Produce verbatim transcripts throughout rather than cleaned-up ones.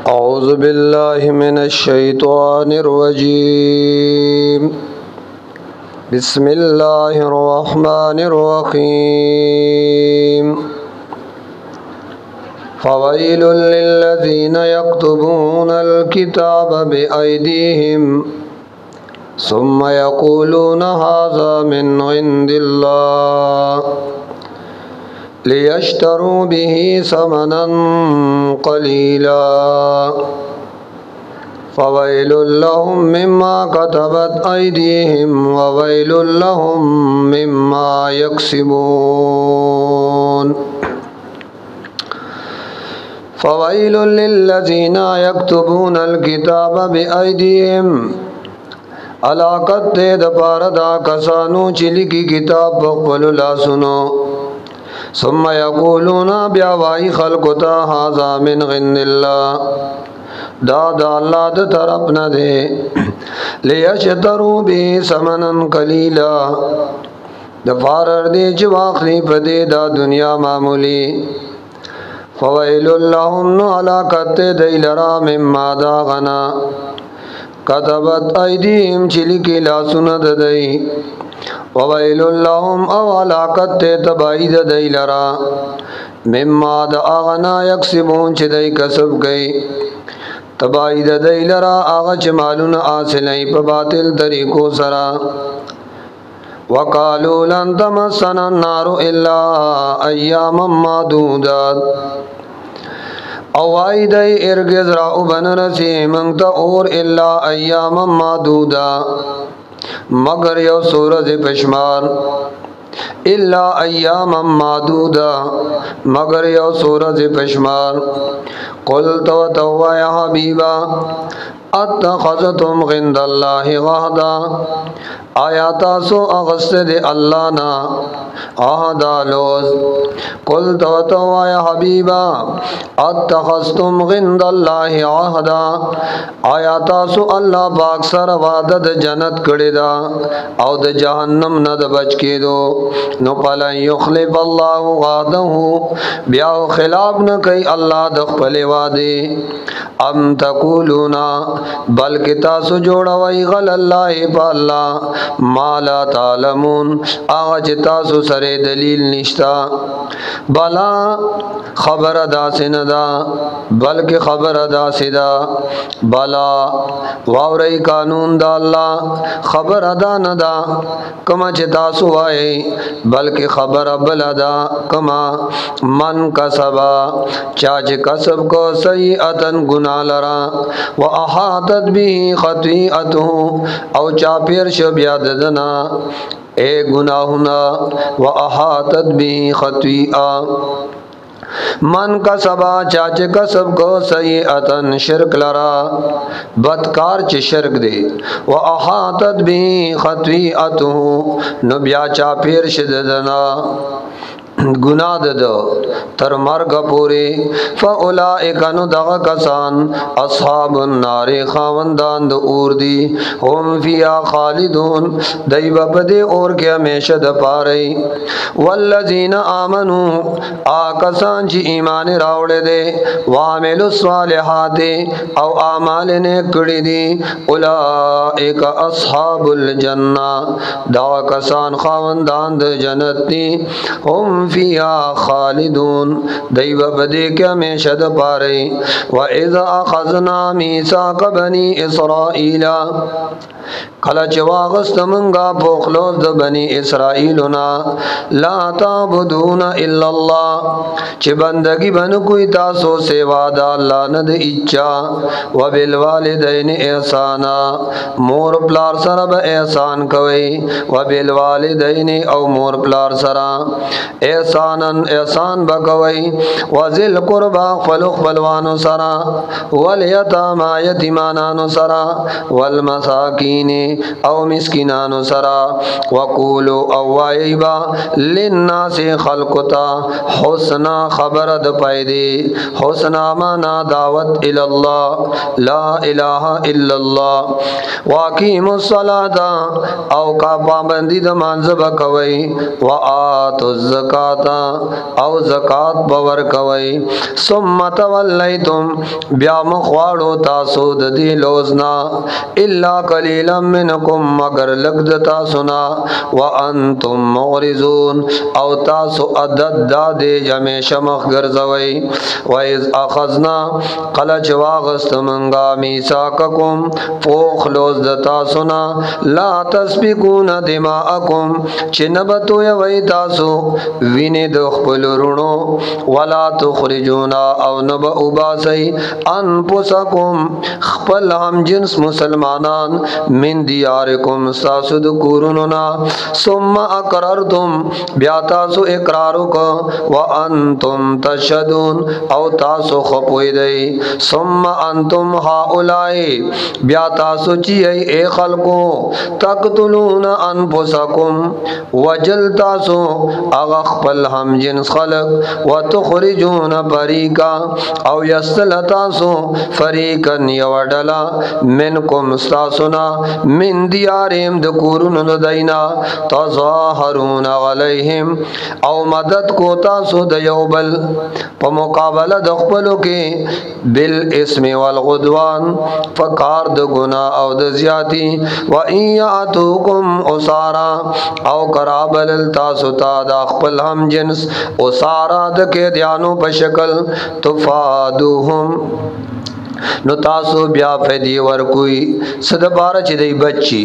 أعوذ بالله من الشيطان الرجيم بسم الله الرحمن الرحيم فويل للذين يكتبون الكتاب بأيديهم ثم يقولون هذا من عند الله ليشتروا به ثمنا قليلا فويل لهم مما كتبت أيديهم وويل لهم مما يكسبون فويل للذين يكتبون الكتاب بأيديهم علاقت دے دپار دا کسانو چلی کی کتاب بقبل لاسنو ثم یقولون بیاوائی خلقتا هذا من غن اللہ دا دا اللہ دا طرف نہ دے لیشترو بی ثمنا قلیلا دفارر دے چواخلی پدے دا دنیا معمولی فویل اللہم نو علاقت دے لرا مما دا غنا کتبت ایدیہم چلی کی لاسن ددئی وویل اللہم او علاقت تبائی ددئی لرا مما دا آغنا یکسبون چی دئی کسب گئی تبائی ددئی لرا آغا چی مالون آسلئی پا باطل طریقو سرا وقالو لن تمسنا النار الا ایاما معدودات او آئی دئی ارگز راؤ بن رسی منگتا اور الا ایاما معدودا مگر یو سورج پشمار الا ایاما معدودا مگر یو سورج پشمار قل تو تو یا حبیبا اتخذتم غند اللہ غہدا آیا تاسو اغسط دے اللہ نا آہدا لوز قل تو تو یا حبیبا اتخذتم غند اللہ آہدا آیا تاسو اللہ باک سر وعدد جنت کڑی دا او دا جہنم ند بچ کے دو نو پلا یخلف اللہ وعدہو بیاو خلاف نہ کئی اللہ دخپل وعدے ام تقولونا بلکہ تاسو جوڑا وی غل اللہ پا اللہ ما لا تعلمون آغا چی تاسو سر دلیل نشتا بلا خبر ادا سندا بلکہ خبر ادا سدا بلا واوری قانون دا اللہ خبر ادا ندا کما چی تاسو آئے بلکہ خبر بلدا کما من کسبا چاچ کسب کو سیئتن گناہ لرا و احاطت بھی خطیئتو او چاپیر شب یاد دنا اے گناہنا و احاطت بھی خطیئہ من کا سبا چاچ کسب کو سیئتن شرک لرا بدکار چ شرک دے و احاطت بھی خطیئتو نبیا چاپیر شددنا گناہ دو تر مرگ پوری فاولائک نو دغا کسان اصحاب النار خاوندان دو اور دی هم فیا خالدون دی بپدے اور کے ہمیشہ دپارئی والذین آمنو آکسان چی ایمان راوڑے دے وعملوا الصالحات او آمال نیکڑی دی اولائک اصحاب الجنہ دغا کسان خاوندان دو جنت دی هم فیا خالدون دیو بدے کیا میں شد پارے وَإِذَا أَخَذْنَا مِيثَاقَ بَنِي إِسْرَائِيلَ کلا چواغست منگا پوخلوز د بنی اسرائیلنا لا تعبدون الا اللہ چی بندگی بن کوئی تاسو سوا دا اللہ ند اچا و بالوالدین احسانا مور پلار سر با احسان کوئی و بالوالدین او مور پلار سر احسانا احسان بکوئی و ذل قربا خلق بلوانو سر والیتاما یتیمانانو سر والمساکین او مسکینانو سرا وقولو او وایبا للناس خلقتا حسنا خبرد پیدے حسنا مانا دعوت الاللہ لا الہ الا اللہ واقیم الصلاة او کا پابندی د منځ بکوي و آتو الزکات الزکات او زکات باور کوي ثم تولیتم بیا مخواړو تاسو د دې لوزنا الا قليلا منکم مگر لګ د تاسو نا وانتم معرضون او تاسو عدد د جمع شمخ ګرځوي وایز اخذنا قل جواغست منغا میثاقکم فوخ لوز د تاسو نا لا تسبقون دماءکم چنبتو یوي تاسو ویني د خپل رونو ولا تخرجون او نب اباسی انفسکم خپل هم جنس مسلمانان من دیارکم تاسو د کورونو ثم اقررتم بیا تاسو اقرار کو وانتم تشهدون او تاسو خپوی دی ثم انتم هؤلاء بیا تاسو چی اے خلقو تقتلون انفسکم وجل تاسو اغا خپل هم جنس خلق وتخرجون فریقا او یستل تاسو فریقا یوڈلا منکم استاسنا من دیارهم د کورونو دینا تظاهرون علیهم او مدد کو تاسو د یوبل په مقابله د خپلو کې بالاسم والعدوان فکار د گناہ او د زیاتی و ان یاتوکم اسارا او کرابل تاسو تا د خپل هم جنس اسارا د کې دیانو په شکل تفادوهم نو تاسو بیا فدی ورکوي صد بار چې دی بچي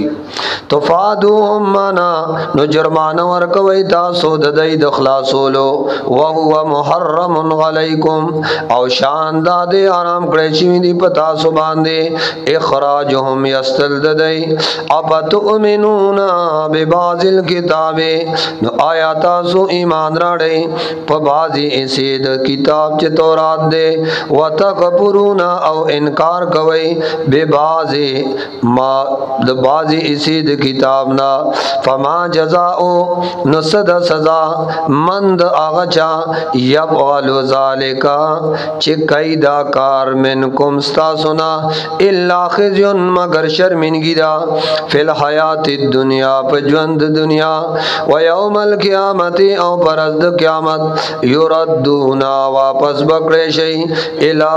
تفادوهم معنا نو جرمانه ورکوي تاسو د دې د خلاصولو او هو محرم علیکم او شان د آرام کړی چې دی په تاسو باندې اخراجهم یستل د دې اپتؤمنون ببعض الكتاب نو آیا تاسو ایمان راړئ په بعضی اسې د کتاب چې تورات دی وتکبرون او انکار کوي بے بازی ما د بازی اسی د کتاب نا فما جزاؤ نصد سزا مند آغچا یبعلو ذالکا چکای دا کار منکم ستاسونا الا خزیون مگر شرمنگی دا فی الحیات الدنیا پجوند دنیا و یوم القیامت او پرزد قیامت یردونا واپس بکڑے شئی الہ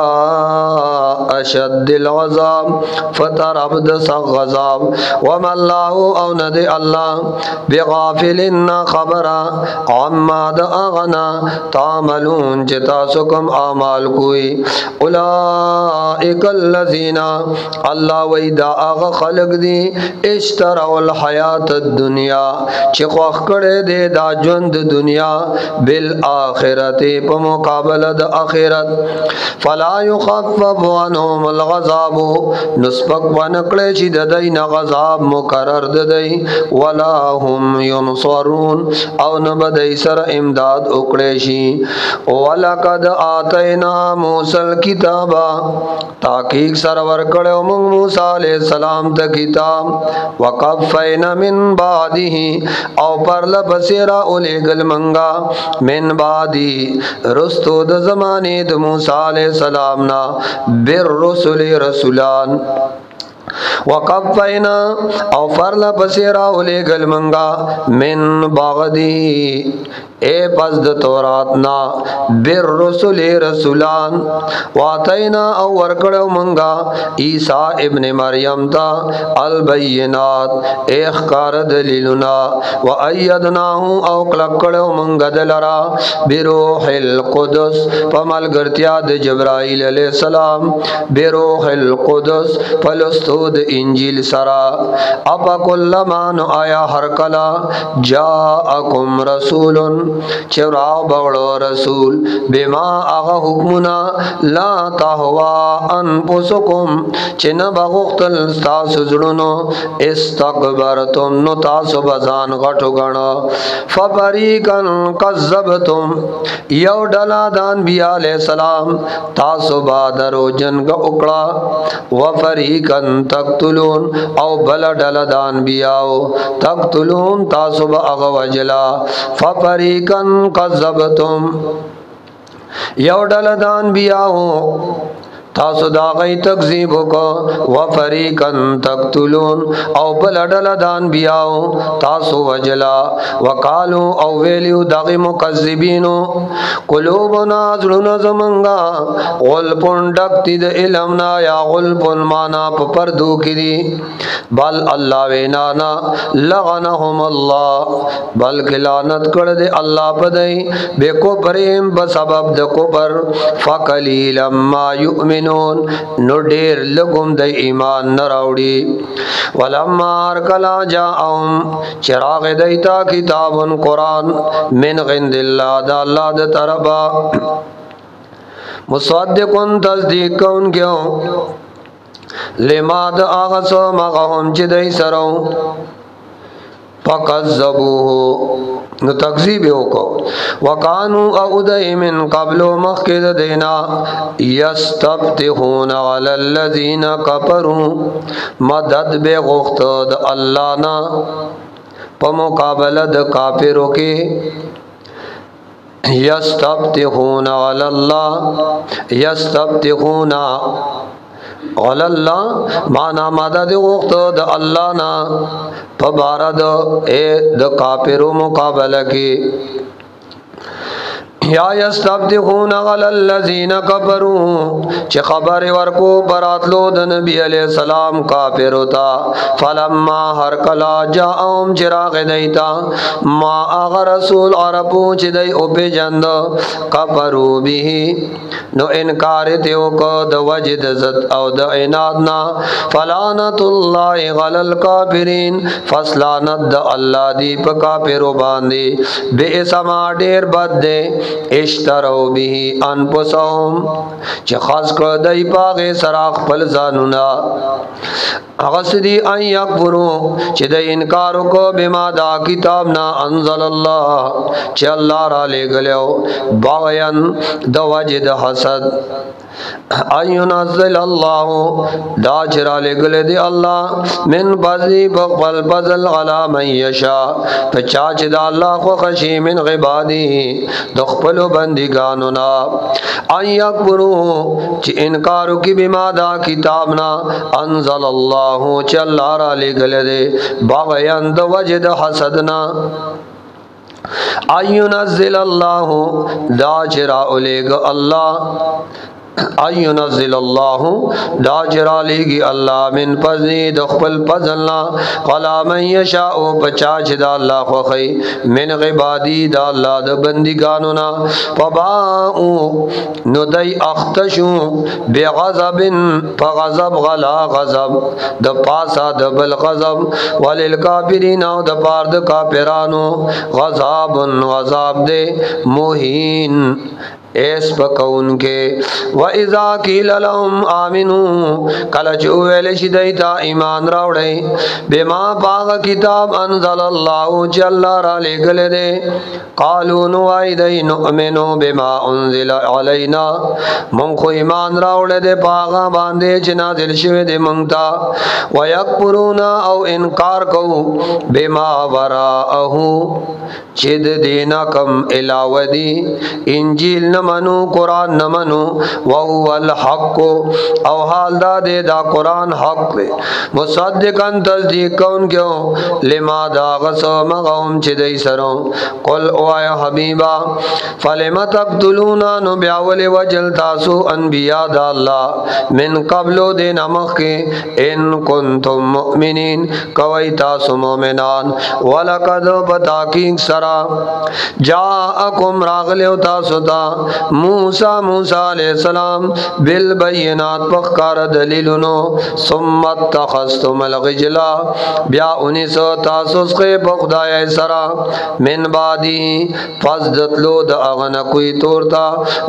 اشد العذاب فتر عبد سغذاب وما الله او ند الله بغافلنا خبر عما د اغنا تعملون جتا سکم اعمال کوئی اولئک الذین الله ویدا اغ خلق دی اشتروا الحیات الدنیا چې خوخ کړه دے دا ژوند دنیا بالآخرت په مقابله د اخرت فلا يخفف عنهم الغضب نسبق ونکړی چې د دین غضب مقرر د دی ولا هم ينصرون او نه بدای سره امداد وکړي شي ولقد اتینا موسی الكتاب تحقیق سره ورکړو موږ موسی علیہ السلام ته کتاب وقفینا من بعده او پرله بصیرا اولګل منګا من بعدی رستو د زمانه د موسی علیہ السلام نا بالرسل رسولان وقفینا او فرلا پسیرا اولی گل منگا من باغدی اے پس د توراتنا بر رسول رسولان واتینا او ورکڑو منگا عیسیٰ ابن مریم تا البینات اخکار دلیلنا و ایدناہو او کلکڑو منگا دلرا بروح القدس پمل گرتیاد جبرائیل علیہ السلام بروح القدس پلستود انجیل سرا اپا کلمان آیا ہر کلا جاءکم رسولن چراو بغڑو رسول بما آغا حکمنا لا تحوا انفسکم چن بغختل ستاسو زرنو استقبرتم نو تاسو بزان غٹو گنا فبریکن قذبتم یو ڈلا دان بیا علیہ السلام تاسو بادرو جنگ اکڑا وفریکن تقتلون او بل ڈلا دان بیاو تقتلون تاسو با اغوجلا ففریکن قذبتم یو ڈل دان بیاو تاسو دا غي تکذیب کو و فریقن تقتلون او بل ډل دان بیاو تاسو وجلا وقالو او ویلیو دغه مکذبینو قلوبنا ظلنا زمنگا غلپن ډکتی د علمنا یا غلپن معنا په پردو کړي بل الله وینانا لعنهم الله بل لعنت کړه دې الله پدای به کو پریم په سبب د کوبر فقلیل ما یؤمن نو ډیر لګوم د ایمان نه راوړي ولما ارکلا جاءهم چراغ دیتا کتاب قرآن من عند الله د الله د طرفا مصدقن تصدیق کون کیو لما د اغس مغهم چې دای سرو فکذبوه نو تکذیب وکړو وکانو او دای من قبل مخکد دینا یستفتحون علی الذین کفروا مدد به غوښت د الله نا په مقابله د کافرو کې یستفتحون علی الله یستفتحون علی الله معنا مدد غوښت د الله نا فبارد اے د کافرو مقابلہ کی یا یستفتحون علی الذین کفروا چې خبر ورکو براتلو د نبی علیہ السلام کافر ہوتا فلما هر کلا جاءهم چراغ دیتا ما اغه رسول عربو چې دای او په جند کفروا به نو انکار دیو کو د وجد زت او د عنادنا فلعنت الله علی الکافرین فسلانت د الله دی په کافرو باندې به سما ډیر بد دی اشترو به انفسهم چې خاص کړ دای پاغه سراغ خپل ځانونا هغه سدي ان یکفرو چې د انکار کو بما دا کتاب نا انزل الله چې الله را لګلو باغیان د وجد حسد اينزل الله دا چرا لګل دی الله من بذي بقبل بذل على من يشاء پچا چې دا الله خو خشي من عبادي د خپل بندګانو نا ايا پرو چې انکار کی بما دا کتاب نا انزل الله چې الله را لګل دی باغیان د وجد حسدنا اينزل الله دا چرا لګ الله اينزل الله دا جرالیگی الله من فضل د خپل فضلنا قلا من یشاء بچا چې دا الله خوخی من عبادی دا الله د بندګانو نا فباء نو دای اختشو بغضب فغضب غلا غضب د پاسا د بل غضب وللکافرین او د پار د کافرانو غضب غضب دے موهین ایس پکون کے و اذا قیل لهم آمنو کل چو ویل شدیتا ایمان راوڑے بما باغ کتاب انزل اللہ چی اللہ را لگل دے قالو نوائی دی نؤمنو بما انزل علینا منخو ایمان راوڑے دے پاغا باندے چی نازل شوی دے منگتا و یکپرونا او انکار کو بما وراءہو چید دینا کم علاوہ دی انجیل نمنو قرآن نمنو وهو الحق او حال دا دے دا قرآن حق دے مصدقاً تصدیق کون کیوں لما دا غصو مغاوم چی دی سروں قل او آیا حبیبا فلما تقتلونا نو بیاول وجل تاسو انبیاء دا اللہ من قبلو دے نمخ کے ان کنتم مؤمنین کوئی تاسو مومنان ولقد بتاکیق سرا جاءکم راغلیو تاسو تا موسیٰ موسیٰ علیہ السلام بالبینات پخکار دلیلنو ثم اتخذتم الغجلا بیا انیسو تاسوس کے بخدای سرا من بعدی فزدتلو دا اغن کوئی تورتا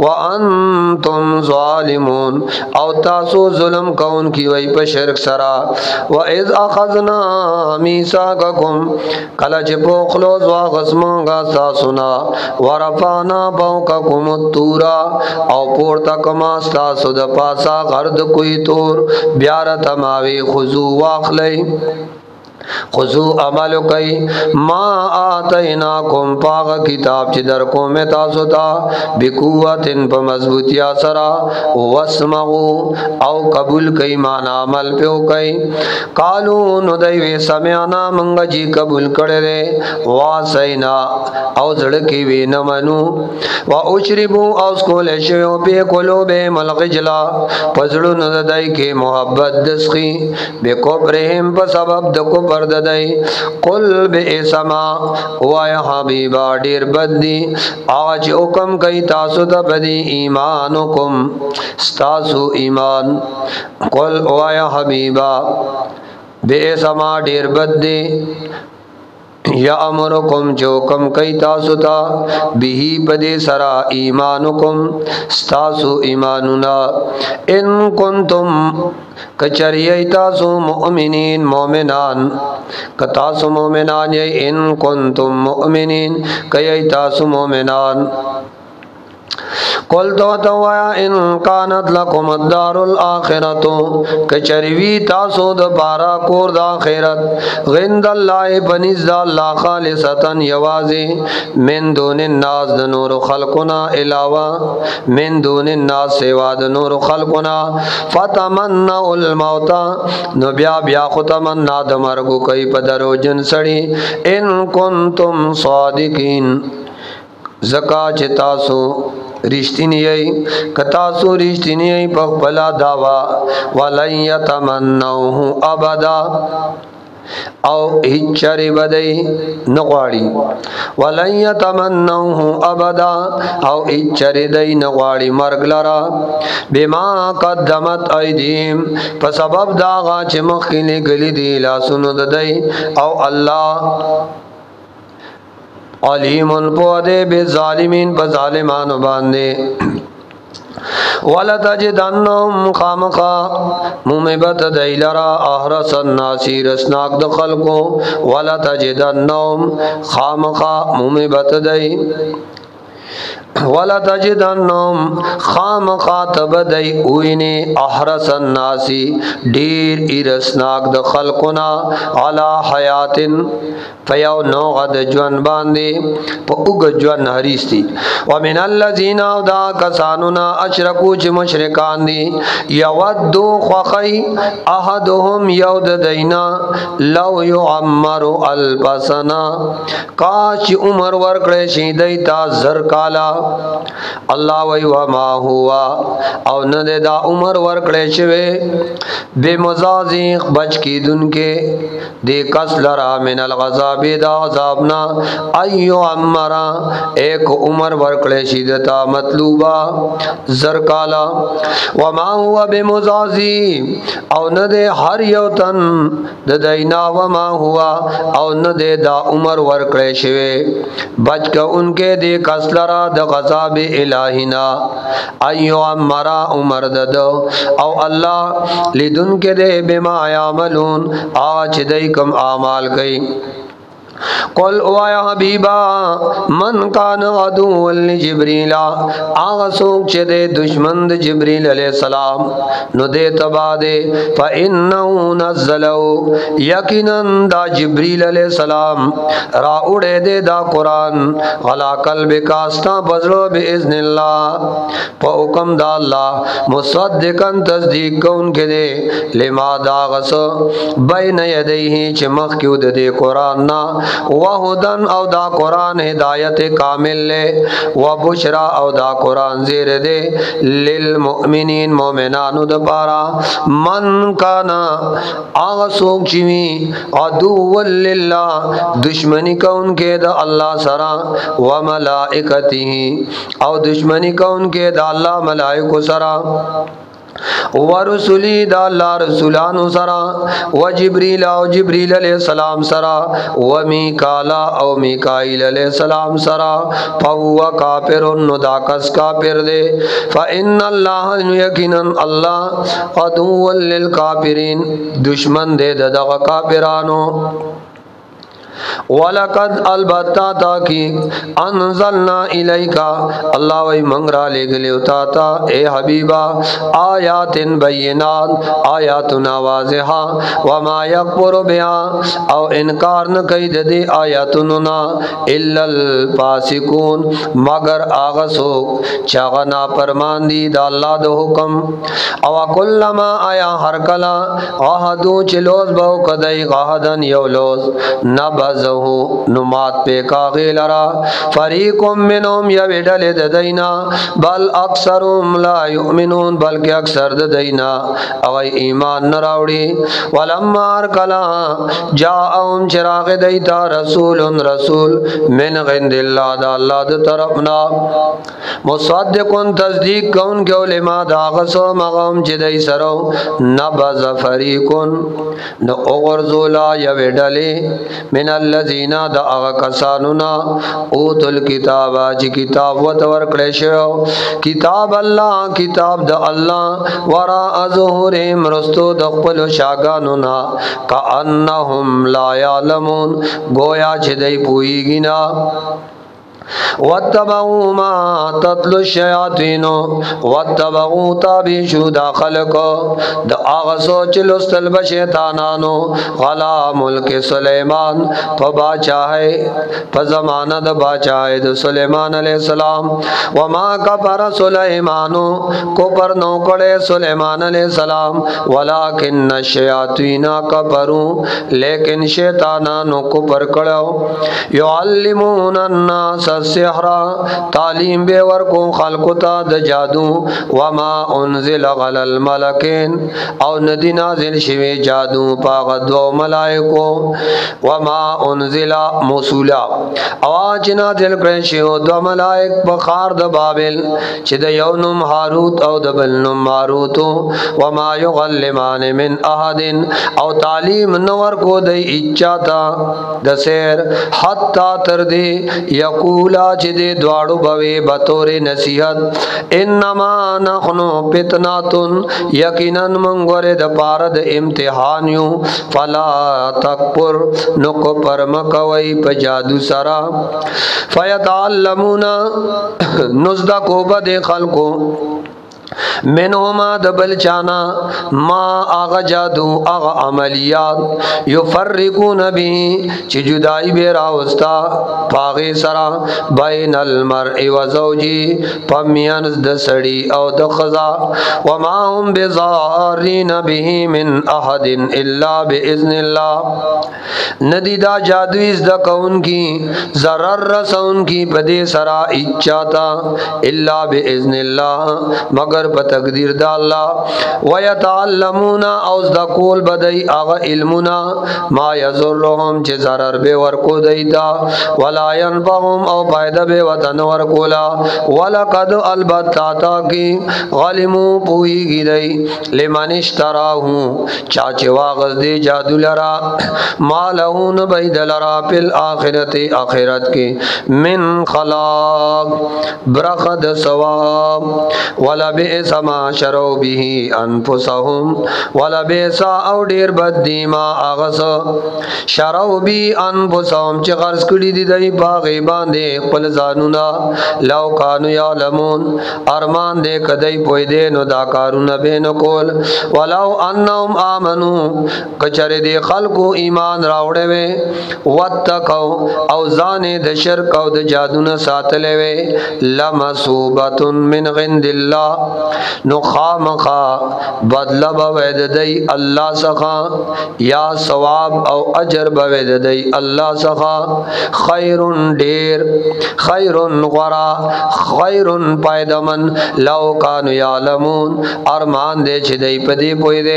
وانتم ظالمون او تاسو ظلم کون کی وی پا شرک سرا وَإِذْ أَخَذْنَا مِيثَاقَكُمْ کلچ پوخلو زواغسمانگا ساسونا ورفانا فوقکم الطورا او پورتا کماستا سود پاسا غرد کوئی تور بیارت ماوی خضو واخلی خذو عمل کوي ما آتیناکم پاغ کتاب چې در کوم تاسو ته بقوتن په مضبوطیا سره واسمعوا او قبول کوي معنا عمل پیو کوي قالو نو دوی سمعنا منګه جی قبول کړي واسینا او زړه کې وی نه منو وا اشربوا او سکول شیو په قلوب ملغجلا پزړو نه دای کې محبت دسخي به کوبرهم په سبب د کو پر دای قل بئسما وایا حبیبا ډیر بدی اج حکم کوي تاسو ته بدی ایمانکم استاسو ایمان قل وایا حبیبا بئسما ډیر بدی یا امرکم جو کم کئی تاسو تا بیہی پدی سرا ایمانکم ستاسو ایمانونا ان کنتم کچریئی تاسو مؤمنین مومنان کتاسو مومنان یئی ان کنتم مؤمنین کئی تاسو مومنان قل تو توایا ان کانت لکم الدار الاخرت کچریوی تاسو د بارا کور د اخرت غند الله بنز الله خالصتن یوازی من دون الناس د نور خلقنا علاوه من دون الناس سوا د نور خلقنا فتمنوا الموت نو بیا بیا ختمنا د مرګ کوي په درو جن سړی ان کنتم صادقین زکا چې تاسو رښتینی یې کتاسو رښتینی یې په خپل داوا ولن یتمنوه ابدا او هچری بدی نغواړي ولن یتمنوه ابدا او هچری دی نغواړي مرګ لرا بما قدمت ایدیم په سبب دا غا چې مخکې غلی دی لاسونو ددی او الله علیم پودے بالظالمین بظالمانو باندې ولا تجدنهم خامخا ممبت دیلرا احرس الناس رسناک د خلقو ولا تجدنهم خامخا ممبت دی ولا تجدنهم خام خاطب دای اوینه احرس الناس ډیر ارسناک د خلقنا علی حیاتن فیو نو غد جوان باندې په وګ جوان هریستی ومن الذین او دا کسانونا اشرکو چې مشرکان دي یودو خخی احدهم یود دینا لو یعمر البسنا کاش عمر ورکړې شي دیتا زر کالا الله وی وما هوا او نه دا عمر ورکړې شوی بے مزازیق بچ کی دن کے دے کس لرا من الغذاب دا عذابنا ایو عمرا ایک عمر ورکړې شي دتا مطلوبا زر کالا وما هو بے مزازی او نه دے هر یو تن د دینا وما هوا او نه دے دا عمر ورکړې شوی بچ کا ان کے دے کس لرا د غضب الہینا ایو امرا عمر ددو او اللہ لدن کے دے بما یعملون آج دے کم اعمال گئی قل او یا حبیبا من کان عدو لجبریل آغا سوک چه دے دشمن د جبریل علیہ السلام نو دے تبا دے فإنہو نزلو یقیناً دا جبریل علیہ السلام را اڑے دے دا قرآن غلا قلب کاستا بزرو بإذن اللہ پا حکم دا اللہ مصدقاً تصدیق کون کے دے لما دا غصو بین یدیہی چمخ کیو دے قرآن نا وہدن او دا قرآن ہدایت کامل لے وبشرا او دا قرآن زیر دے للمؤمنین مومنانو دپارا من کانا آغا سوک چیوی عدو للہ دشمنی کون کے دا اللہ سرا وملائکتی او دشمنی کون کے دا اللہ ملائکو سرا ورسولی دا اللہ رسولانو سرا و جبریل او جبریل علیہ السلام سرا و میکالا او میکائیل علیہ السلام سرا فہو کافر ندا کس کافر دے فإن اللہ یقینا اللہ عدو للکافرین دشمن دے ددا کافرانو ولقد البتا تاکی انزلنا الیکا اللہ وی منگرا لے گلے اتاتا اے حبیبا آیات بینات آیاتنا واضحا وما یکبر بیا او انکار نہ کئی دے آیاتنا الا الفاسقون مگر آغسو چاغنا پرمان دی دا اللہ دا حکم او کلما آیا ہر کلا غہدو چلوز بہو کدئی غہدن یولوز نبزہو نمات پہ کاغی لرا فریقم منہم یویڈل ددینا بل اکثرهم لا یؤمنون بلکہ اکثر ددینا اغی ایمان نراوڑی ولما ارکلا جاءهم چراغ دیتا رسول رسول من غند اللہ دا اللہ دا طرفنا مصدقن تصدیق کون کے علماء دا غصو مغم چدئی سرو نبز فریقن نو اغرزولا یویڈلی من اللذین دا اغا کسانونا اوت الکتابا چی کتاب و تورکڑے شو کتاب اللہ کتاب دا اللہ وراء ظہورہم رستو دقبل شاگانونا کانہم لا یعلمون گویا چدئی پوئی گنا واتبعوا ما تتلو الشیاطین واتبعوا تابیشو دا خلقو دا آغسو چلستل بشیطانانو غلا ملک سلیمان پا باچاہے پا زمانہ دا باچاہے دا سلیمان علیہ السلام وما کفر سلیمانو کفر نوکڑے سلیمان علیہ السلام ولیکن الشیاطین کفرو لیکن شیطانانو کفر کڑو یعلمون الناس السحرا تعلیم بے ورکو خلقتا د جادو وما انزل غل الملکین او ندی نازل شوی جادو پاغ دو ملائکو وما انزل موصولا اواج نازل کرشیو دو ملائک بخار د بابل چی د یونم حاروت او د بلنم ماروتو وما یغلمان من احد او تعلیم نور کو د اچاتا د سیر حتی تردی یقول چی دے دوارو بوے بطور نصیحت انما نخنو پتناتن یقیناً منگور دا پارد امتحانیو فلا تکپر نکو پرمکوئی پا جادو سرا فیتعلمونا نزدہ کو بدے خلقو منہما دبل چانا ما آغا جادو آغا عملیات یفرقون بھی چی جدائی بے راوستا پاغی سرا بین المرء و زوجی پمینز دسڑی او دخزا وما هم بزارین بھی من احد الا باذن اللہ ندیدہ جادویز دکون کی ضرر رسون کی پدے سرا اچاتا الا باذن اللہ مگر بتقدیر دا اللہ ویتعلمون اوز دا کول بدئی آغا علمنا ما یزرهم چه ضرر بے ورکو دیتا ولا ینفعهم او پایدہ بے وطن ورکولا ولقد البتاتا کی غلمو پوئی گی دی لمن اشتراہوں چاچے واغز دے جادو لرا ما لہون بید لرا پل آخرت آخرت کے من خلاق برخد سواب ولا بئس ما شرو به انفسهم ولا بئس او ډیر بد دی ما اغس شرو بی انفسهم چې غرض کړي دي دای باغې باندې خپل ځانونه لو کانوا یعلمون ارمان دې کدی پوی دې نو دا کارونه به نه کول ولو انهم امنو کچره دې خلقو ایمان راوړې وې وتقوا او ځان د شرک او د جادو نه ساتلې وې لمصوبه من عند الله نو خامخا بدلا بوید دی اللہ سخا یا ثواب او اجر بوید دی اللہ سخا خیر دیر خیر غرا خیر پایدمن لو کانو یعلمون ارمان دے چھ دی پدی پوئی دے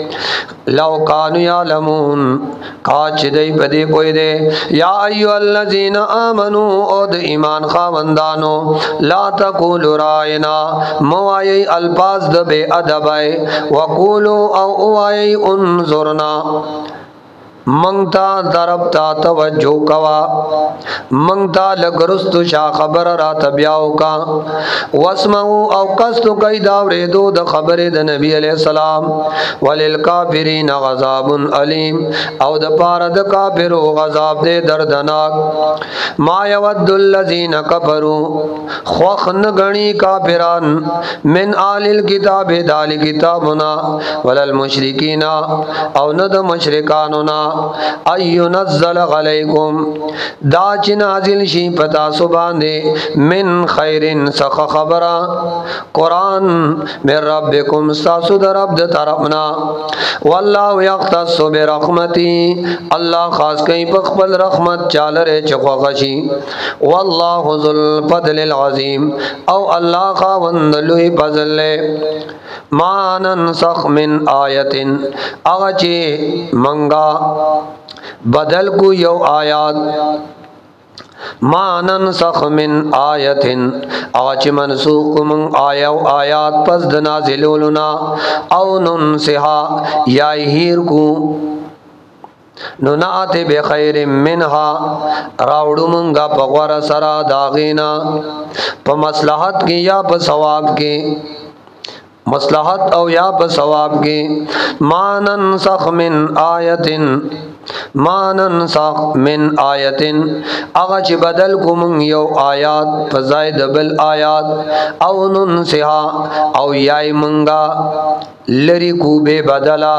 لو کانو یعلمون کاچ دی پدی پوئی دے یا ایو الذین آمنو او د ایمان خاوندانو لا تقولوا رائنا موائی الفاظ د بے ادب وقولو او اوائی انظرنا منگتا طرف تا توجہ کوا منگتا لگرستو شا خبر را تبیاو کا واسمعو او قصدو کئی داوریدو دا خبر دا نبی علیہ السلام وللکافرین غضاب علیم او دا پار دا کافرو غضاب دے دردناک ما یود الذین کفروا خوخ نگنی کافران من آل الكتاب دال کتابنا وللمشرکین او ند مشرکاننا ایو نزل علیکم دا چی نازل شی پتا سباندے من خیرن سخ خبرا قرآن من ربکم ساسو در رب در طرفنا واللہ یختص برحمتی اللہ خاص کئی پخبل رحمت چالر چخوا غشی واللہ ذو الفضل العظیم او اللہ خاوند لوی فضل لے ما ننسخ من آیت اغچی منگا بدل کو یو آیات ما ننسخ من آیت آچ منسوخ من آیا و آیات پس دنازلولنا او ننسحا یا ہیر کو ننات بخیر منها راوڑو منگا پغور سرا داغینا پا مصلحت کی یا پا ثواب کی مصلحت او یا پا ثواب کی ما ننسخ من آیت ما ننسخ من آیت اغچ بدل کم یو آیات فزائد بل آیات او ننسحا او یای منگا لری کو بے بدلا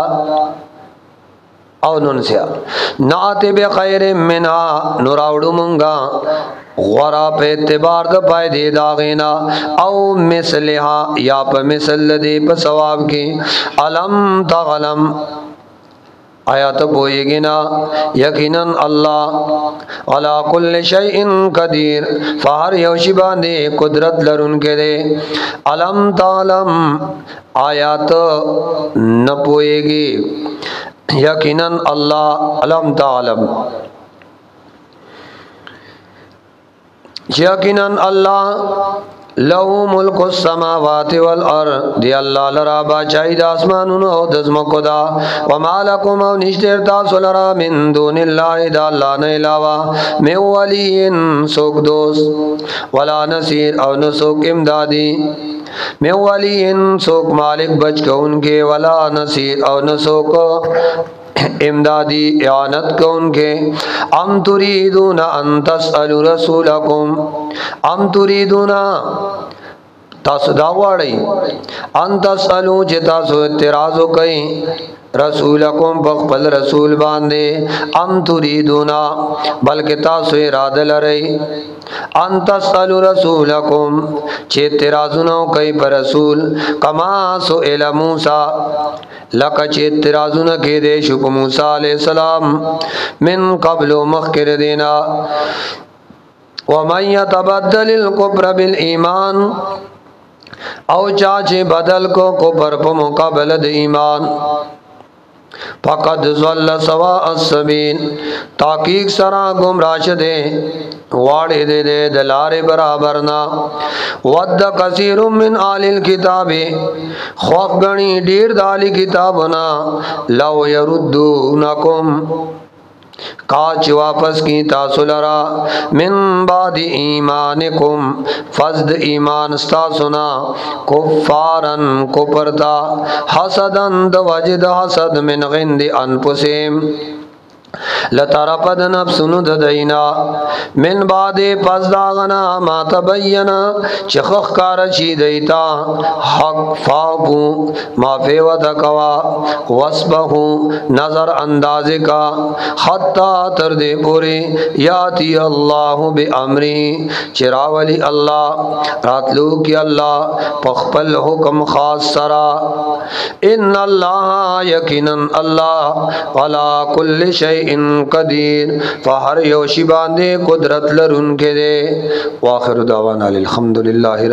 او ننسحا نعت بخیر منها نراوڑو منگا غورا پہ اعتبار دا پائے دے داغینا او مثلها یا پا مثل دے پا ثواب کی علم تغلم آیات بوئی گنا یقیناً اللہ علا کل شیئن قدیر فہر یوشی باندے قدرت لرن کے دے علم تعلم آیات نپوئے گی یقیناً اللہ علم تعلم یقیناً اللہ لہو ملک السماوات والارض دی اللہ لرا باچائی دا اسمانون او دزمکو دا وما لکم او نشتر تاسو لرا من دون اللہ دا اللہ نیلاوا میں ولین سوک دوست ولا نصیر او نسوک امدادی میں ولین سوک مالک بچ کو ان کے ولا نصیر او نسوک امدادی اعانت کو ان کے ام تریدون ان تسألوا رسولکم ام تریدون تاسو دا غواړئ ان تسألو چې تاسو اعتراض وکئ رسولکم بخبل رسول باندې ام تریدونا بلکہ تاسو اراده لرئ ان تسألو رسولکم چې اعتراضونه کوي پر رسول کما سئل موسی لکه چې اعتراضونه کې دي شو په موسی علیہ السلام من قبل مخکر دینا ومن يتبدل الكفر بالایمان او چاچے بدل کو کفر پا مقابل د ایمان فقد ضل سواء السبیل تحقیق سرا گمراہ دے واڑے دے دے دلار برابرنا ود کثیر من آل الکتاب خوف گنی دیر دالی کتابنا لو یردونکم کاچ واپس کی تاسو لرا من بعد ایمانکم فزد ایمان ستاسونا کفارن کپرتا حسدن دو وجد حسد من غند انفسیم لطرفد نفسنو ددینا من بعد پس داغنا ما تبینا چخخ کارچی دیتا حق فاقو ما فیوت کوا وصبہو نظر انداز کا حتی تردے پوری یاتی اللہ بی امری چراولی اللہ راتلو کی اللہ پخپل حکم خاص سرا ان اللہ یقیناً اللہ علا کل شیء ان قدیر فہر یوشی باندے قدرت لرن کے دے واخر دعوانا الحمدللہ